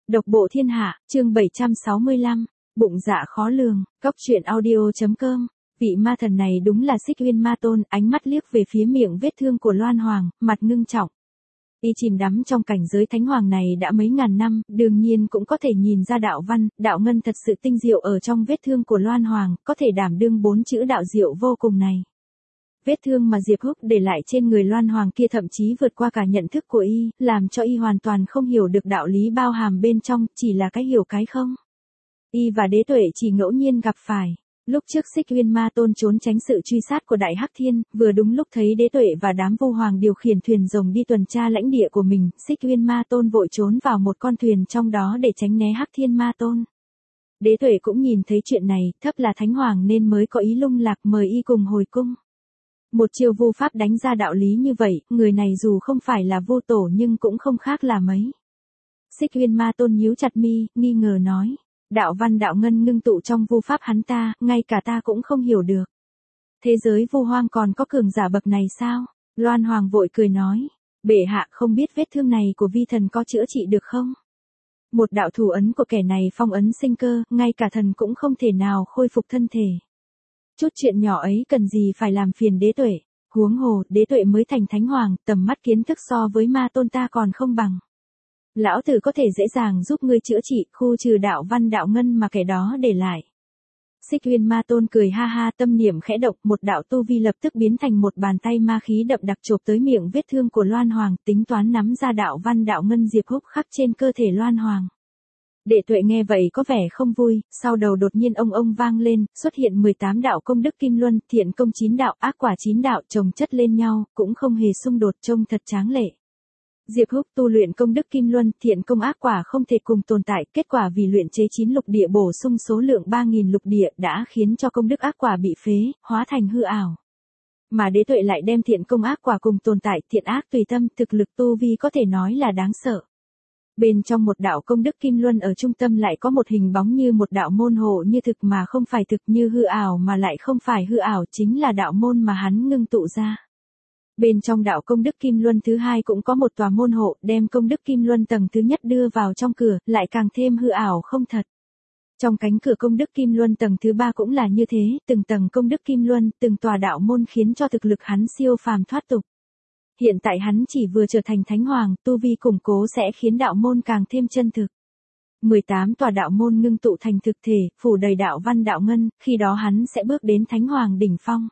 Độc bộ thiên hạ, chương 765, bụng dạ khó lường, cóc truyện audio.com. Vị ma thần này đúng là Xích Uyên Ma Tôn, ánh mắt liếc về phía miệng vết thương của Loan Hoàng, mặt ngưng trọng. Y chìm đắm trong cảnh giới thánh hoàng này đã mấy ngàn năm, đương nhiên cũng có thể nhìn ra đạo văn, đạo ngân thật sự tinh diệu ở trong vết thương của Loan Hoàng, có thể đảm đương 4 chữ đạo diệu vô cùng này. Vết thương mà Diệp Húc để lại trên người Loan Hoàng kia thậm chí vượt qua cả nhận thức của y, làm cho y hoàn toàn không hiểu được đạo lý bao hàm bên trong, chỉ là cái hiểu cái không. Y và Đế Tuệ chỉ ngẫu nhiên gặp phải. Lúc trước Xích Uyên Ma Tôn trốn tránh sự truy sát của Đại Hắc Thiên, vừa đúng lúc thấy Đế Tuệ và đám Vu Hoàng điều khiển thuyền rồng đi tuần tra lãnh địa của mình, Xích Uyên Ma Tôn vội trốn vào một con thuyền trong đó để tránh né Hắc Thiên Ma Tôn. Đế Tuệ cũng nhìn thấy chuyện này, thấp là thánh hoàng nên mới có ý lung lạc mời y cùng hồi cung. Một chiêu vu pháp đánh ra đạo lý như vậy, người này dù không phải là vô tổ nhưng cũng không khác là mấy. Xích Uyên Ma Tôn nhíu chặt mi, nghi ngờ nói. Đạo văn đạo ngân ngưng tụ trong vu pháp hắn ta, ngay cả ta cũng không hiểu được. Thế giới vu hoang còn có cường giả bậc này sao? Loan Hoàng vội cười nói. Bệ hạ không biết vết thương này của vi thần có chữa trị được không? Một đạo thủ ấn của kẻ này phong ấn sinh cơ, ngay cả thần cũng không thể nào khôi phục thân thể. Chút chuyện nhỏ ấy cần gì phải làm phiền Đế Tuệ, huống hồ, Đế Tuệ mới thành thánh hoàng, tầm mắt kiến thức so với Ma Tôn ta còn không bằng. Lão tử có thể dễ dàng giúp ngươi chữa trị, khu trừ đạo văn đạo ngân mà kẻ đó để lại. Xích Uyên Ma Tôn cười ha ha, tâm niệm khẽ động, một đạo tu vi lập tức biến thành một bàn tay ma khí đậm đặc chộp tới miệng vết thương của Loan Hoàng, tính toán nắm ra đạo văn đạo ngân Diệp Húc khắc trên cơ thể Loan Hoàng. Đệ Tuệ nghe vậy có vẻ không vui, sau đầu đột nhiên ông vang lên, xuất hiện 18 đạo công đức kim luân, thiện công 9 đạo, ác quả 9 đạo chồng chất lên nhau, cũng không hề xung đột, trông thật tráng lệ. Diệp Húc tu luyện công đức kim luân, thiện công ác quả không thể cùng tồn tại, kết quả vì luyện chế 9 lục địa bổ sung số lượng 3.000 lục địa đã khiến cho công đức ác quả bị phế, hóa thành hư ảo. Mà Đế Tuệ lại đem thiện công ác quả cùng tồn tại, thiện ác tùy tâm, thực lực tu vi có thể nói là đáng sợ. Bên trong một đạo công đức kim luân ở trung tâm lại có một hình bóng như một đạo môn hộ như thực mà không phải thực, như hư ảo mà lại không phải hư ảo, chính là đạo môn mà hắn ngưng tụ ra. Bên trong đạo công đức kim luân thứ hai cũng có một tòa môn hộ, đem công đức kim luân tầng thứ nhất đưa vào trong cửa, lại càng thêm hư ảo không thật. Trong cánh cửa công đức kim luân tầng thứ ba cũng là như thế, từng tầng công đức kim luân, từng tòa đạo môn khiến cho thực lực hắn siêu phàm thoát tục. Hiện tại hắn chỉ vừa trở thành thánh hoàng, tu vi củng cố sẽ khiến đạo môn càng thêm chân thực. 18 tòa đạo môn ngưng tụ thành thực thể, phủ đầy đạo văn đạo ngân, khi đó hắn sẽ bước đến thánh hoàng đỉnh phong.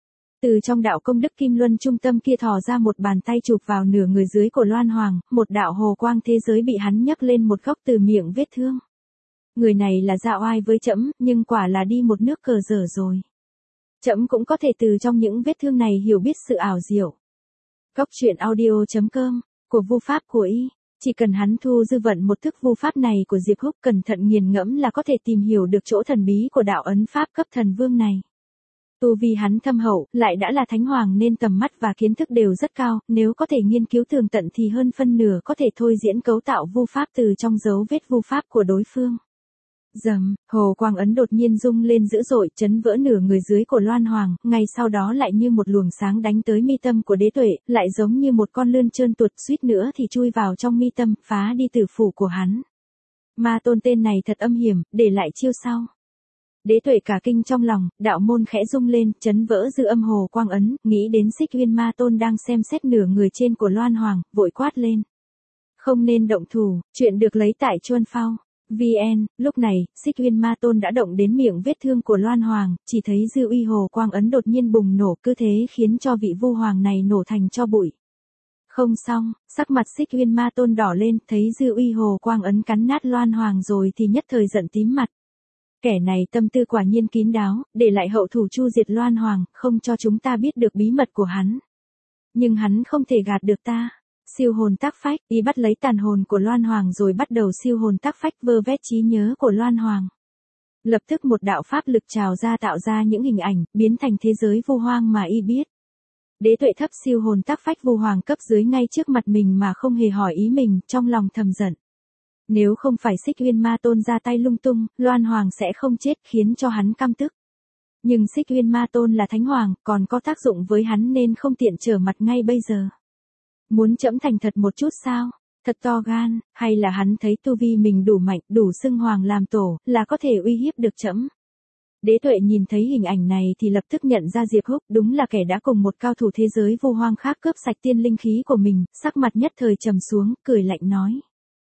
Từ trong đạo công đức kim luân trung tâm kia thò ra một bàn tay chụp vào nửa người dưới của Loan Hoàng, một đạo hồ quang thế giới bị hắn nhấc lên một góc từ miệng vết thương. Người này là dạ oai với trẫm, nhưng quả là đi một nước cờ dở rồi. Trẫm cũng có thể từ trong những vết thương này hiểu biết sự ảo diệu. Cóc truyện audio.com, của vu pháp của y, chỉ cần hắn thu dư vận một thức vu pháp này của Diệp Húc cẩn thận nghiền ngẫm là có thể tìm hiểu được chỗ thần bí của đạo ấn pháp cấp thần vương này. Tu vi hắn thâm hậu, lại đã là thánh hoàng nên tầm mắt và kiến thức đều rất cao, nếu có thể nghiên cứu tường tận thì hơn phân nửa có thể thôi diễn cấu tạo vu pháp từ trong dấu vết vu pháp của đối phương. Rầm, hồ quang ấn đột nhiên rung lên dữ dội, chấn vỡ nửa người dưới của Loan Hoàng, ngay sau đó lại như một luồng sáng đánh tới mi tâm của Đế Tuệ, lại giống như một con lươn trơn tuột, suýt nữa thì chui vào trong mi tâm, phá đi tử phủ của hắn. Ma Tôn tên này thật âm hiểm, để lại chiêu sau. Đế Tuệ cả kinh trong lòng, đạo môn khẽ rung lên, chấn vỡ dư âm hồ quang ấn, nghĩ đến Xích Uyên Ma Tôn đang xem xét nửa người trên của Loan Hoàng, vội quát lên. Không nên động thủ, chuyện được lấy tại Chuân Phao. VN, lúc này, Xích Uyên Ma Tôn đã động đến miệng vết thương của Loan Hoàng, chỉ thấy dư uy hồ quang ấn đột nhiên bùng nổ, cứ thế khiến cho vị vu hoàng này nổ thành tro bụi. Không xong, sắc mặt Xích Uyên Ma Tôn đỏ lên, thấy dư uy hồ quang ấn cắn nát Loan Hoàng rồi thì nhất thời giận tím mặt. Kẻ này tâm tư quả nhiên kín đáo, để lại hậu thủ chu diệt Loan Hoàng, không cho chúng ta biết được bí mật của hắn. Nhưng hắn không thể gạt được ta. Siêu hồn tác phách, y bắt lấy tàn hồn của Loan Hoàng rồi bắt đầu siêu hồn tác phách vơ vét trí nhớ của Loan Hoàng. Lập tức một đạo pháp lực trào ra tạo ra những hình ảnh, biến thành thế giới vu hoang mà y biết. Đế Tuệ thấp siêu hồn tác phách vu hoàng cấp dưới ngay trước mặt mình mà không hề hỏi ý mình, trong lòng thầm giận. Nếu không phải Xích Uyên Ma Tôn ra tay lung tung, Loan Hoàng sẽ không chết, khiến cho hắn căm tức. Nhưng Xích Uyên Ma Tôn là thánh hoàng, còn có tác dụng với hắn nên không tiện trở mặt ngay bây giờ. Muốn trẫm thành thật một chút sao? Thật to gan, hay là hắn thấy tu vi mình đủ mạnh, đủ xưng hoàng làm tổ, là có thể uy hiếp được trẫm. Đế Tuệ nhìn thấy hình ảnh này thì lập tức nhận ra Diệp Húc đúng là kẻ đã cùng một cao thủ thế giới vô hoang khác cướp sạch tiên linh khí của mình, sắc mặt nhất thời trầm xuống, cười lạnh nói.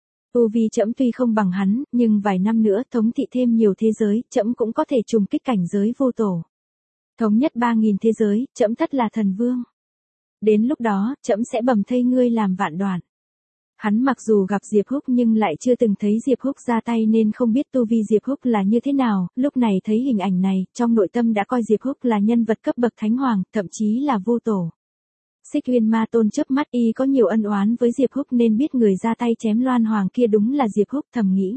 Tu vi trẫm tuy không bằng hắn, nhưng vài năm nữa thống trị thêm nhiều thế giới, trẫm cũng có thể trùng kích cảnh giới vô tổ. Thống nhất 3.000 thế giới, trẫm tất là thần vương. Đến lúc đó, trẫm sẽ bầm thây ngươi làm vạn đoạn. Hắn mặc dù gặp Diệp Húc nhưng lại chưa từng thấy Diệp Húc ra tay nên không biết tu vi Diệp Húc là như thế nào, lúc này thấy hình ảnh này, trong nội tâm đã coi Diệp Húc là nhân vật cấp bậc thánh hoàng, thậm chí là vô tổ. Xích Uyên Ma Tôn chớp mắt y có nhiều ân oán với Diệp Húc nên biết người ra tay chém Loan Hoàng kia đúng là Diệp Húc, thầm nghĩ.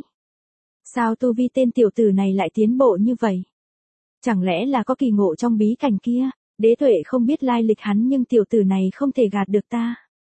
Sao tu vi tên tiểu tử này lại tiến bộ như vậy? Chẳng lẽ là có kỳ ngộ trong bí cảnh kia? Đế Tuệ không biết lai lịch hắn nhưng tiểu tử này không thể gạt được ta.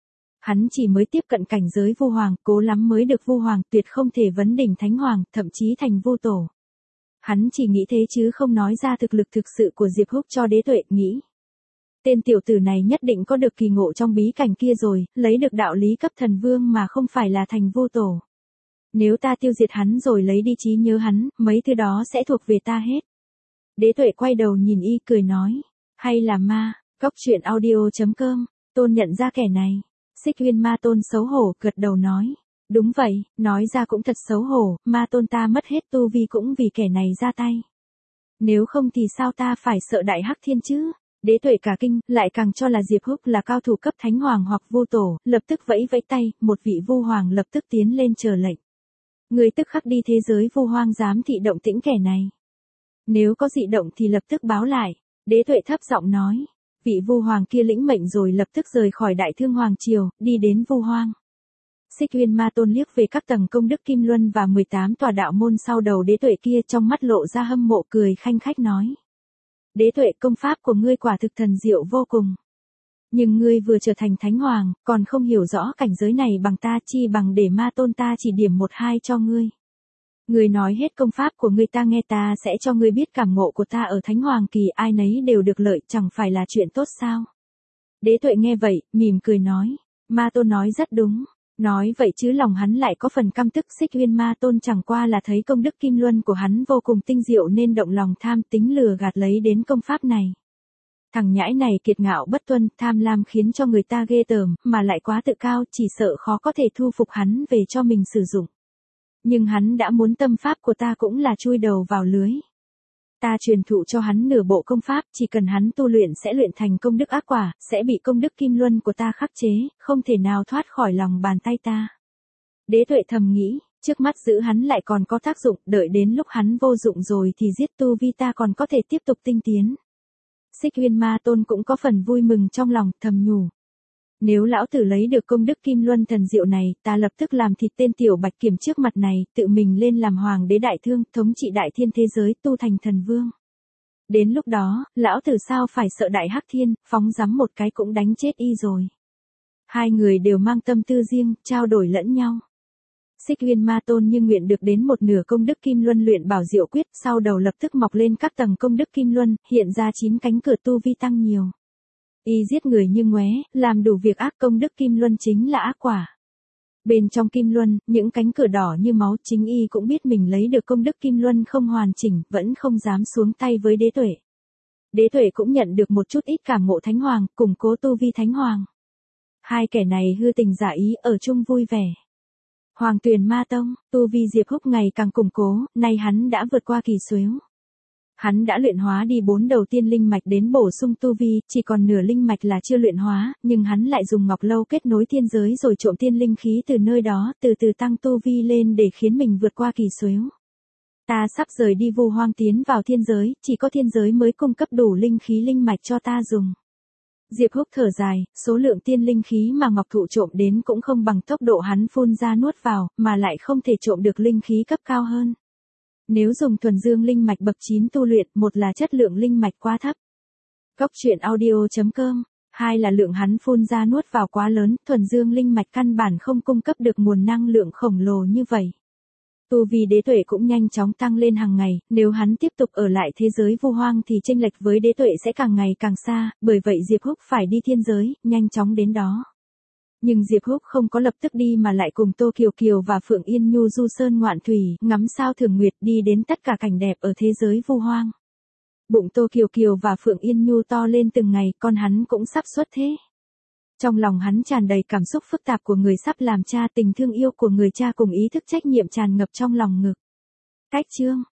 Hắn chỉ mới tiếp cận cảnh giới vô hoàng, cố lắm mới được vô hoàng, tuyệt không thể vấn đỉnh thánh hoàng, thậm chí thành vô tổ. Hắn chỉ nghĩ thế chứ không nói ra thực lực thực sự của Diệp Húc cho Đế Tuệ, nghĩ. Tên tiểu tử này nhất định có được kỳ ngộ trong bí cảnh kia rồi, lấy được đạo lý cấp thần vương mà không phải là thành vô tổ. Nếu ta tiêu diệt hắn rồi lấy đi trí nhớ hắn, mấy thứ đó sẽ thuộc về ta hết. Đế Tuệ quay đầu nhìn y cười nói. Hay là ma, Cóc truyện audio.com, Tôn nhận ra kẻ này. Xích Uyên Ma Tôn xấu hổ, gật đầu nói. Đúng vậy, nói ra cũng thật xấu hổ, Ma Tôn ta mất hết tu vi cũng vì kẻ này ra tay. Nếu không thì sao ta phải sợ Đại Hắc Thiên chứ? Đế Tuệ cả kinh, lại càng cho là Diệp Húc là cao thủ cấp thánh hoàng hoặc vô tổ, lập tức vẫy vẫy tay, một vị vô hoàng lập tức tiến lên chờ lệnh. Người tức khắc đi thế giới vô hoang giám thị động tĩnh kẻ này. Nếu có dị động thì lập tức báo lại. Đế Tuệ thấp giọng nói. Vị vô hoàng kia lĩnh mệnh rồi lập tức rời khỏi Đại Thương Hoàng Triều, đi đến vô hoang. Xích Uyên Ma Tôn liếc về các tầng công đức Kim Luân và 18 tòa đạo môn sau đầu Đế Tuệ kia, trong mắt lộ ra hâm mộ, cười khanh khách nói. Đế Tuệ, công pháp của ngươi quả thực thần diệu vô cùng. Nhưng ngươi vừa trở thành thánh hoàng, còn không hiểu rõ cảnh giới này bằng ta, chi bằng để Ma Tôn ta chỉ điểm một hai cho ngươi. Ngươi nói hết công pháp của ngươi ta nghe, ta sẽ cho ngươi biết cảm ngộ của ta ở thánh hoàng kỳ, ai nấy đều được lợi, chẳng phải là chuyện tốt sao? Đế Tuệ nghe vậy, mỉm cười nói. Ma Tôn nói rất đúng. Nói vậy chứ lòng hắn lại có phần căm tức. Xích Uyên Ma Tôn chẳng qua là thấy công đức Kim Luân của hắn vô cùng tinh diệu nên động lòng tham, tính lừa gạt lấy đến công pháp này. Thằng nhãi này kiệt ngạo bất tuân, tham lam khiến cho người ta ghê tởm, mà lại quá tự cao, chỉ sợ khó có thể thu phục hắn về cho mình sử dụng. Nhưng hắn đã muốn tâm pháp của ta cũng là chui đầu vào lưới. Ta truyền thụ cho hắn nửa bộ công pháp, chỉ cần hắn tu luyện sẽ luyện thành công đức ác quả, sẽ bị công đức Kim Luân của ta khắc chế, không thể nào thoát khỏi lòng bàn tay ta. Đế Tuệ thầm nghĩ, trước mắt giữ hắn lại còn có tác dụng, đợi đến lúc hắn vô dụng rồi thì giết tu vi ta còn có thể tiếp tục tinh tiến. Xích Uyên Ma Tôn cũng có phần vui mừng trong lòng, thầm nhủ. Nếu lão tử lấy được công đức Kim Luân thần diệu này, ta lập tức làm thịt tên tiểu Bạch Kiểm trước mặt này, tự mình lên làm hoàng đế Đại Thương, thống trị đại thiên thế giới, tu thành thần vương. Đến lúc đó, lão tử sao phải sợ Đại Hắc Thiên, phóng rắm một cái cũng đánh chết y rồi. Hai người đều mang tâm tư riêng, trao đổi lẫn nhau. Xích Uyên Ma Tôn như nguyện được đến một nửa công đức Kim Luân luyện bảo diệu quyết, sau đầu lập tức mọc lên các tầng công đức Kim Luân, hiện ra 9 cánh cửa tu vi tăng nhiều. Y giết người như ngoé, làm đủ việc ác, công đức Kim Luân chính là ác quả. Bên trong Kim Luân, những cánh cửa đỏ như máu, chính y cũng biết mình lấy được công đức Kim Luân không hoàn chỉnh, vẫn không dám xuống tay với Đế Tuệ. Đế Tuệ cũng nhận được một chút ít cảm ngộ thánh hoàng, củng cố tu vi thánh hoàng. Hai kẻ này hư tình giả ý, ở chung vui vẻ. Hoàng Tuyền Ma Tông, tu vi Diệp Húc ngày càng củng cố, nay hắn đã vượt qua kỳ xuyếu. Hắn đã luyện hóa đi 4 đầu tiên linh mạch đến bổ sung tu vi, chỉ còn nửa linh mạch là chưa luyện hóa, nhưng hắn lại dùng ngọc lâu kết nối thiên giới rồi trộm tiên linh khí từ nơi đó, từ từ tăng tu vi lên để khiến mình vượt qua kỳ xuyếu. Ta sắp rời đi vô hoang tiến vào thiên giới, chỉ có thiên giới mới cung cấp đủ linh khí linh mạch cho ta dùng. Diệp Húc thở dài, số lượng tiên linh khí mà Ngọc Thụ trộm đến cũng không bằng tốc độ hắn phun ra nuốt vào, mà lại không thể trộm được linh khí cấp cao hơn. Nếu dùng thuần dương linh mạch bậc 9 tu luyện, một là chất lượng linh mạch quá thấp. Cóc truyện audio.com, hai là lượng hắn phun ra nuốt vào quá lớn, thuần dương linh mạch căn bản không cung cấp được nguồn năng lượng khổng lồ như vậy. Tu vi Đế Tuệ cũng nhanh chóng tăng lên hàng ngày, nếu hắn tiếp tục ở lại thế giới vô hoang thì chênh lệch với Đế Tuệ sẽ càng ngày càng xa, bởi vậy Diệp Húc phải đi thiên giới, nhanh chóng đến đó. Nhưng Diệp Húc không có lập tức đi mà lại cùng Tô Kiều Kiều và Phượng Yên Nhu du sơn ngoạn thủy, ngắm sao thường nguyệt, đi đến tất cả cảnh đẹp ở thế giới vu hoang. Bụng Tô Kiều Kiều và Phượng Yên Nhu to lên từng ngày, con hắn cũng sắp xuất thế. Trong lòng hắn tràn đầy cảm xúc phức tạp của người sắp làm cha, tình thương yêu của người cha cùng ý thức trách nhiệm tràn ngập trong lòng ngực. Cách chương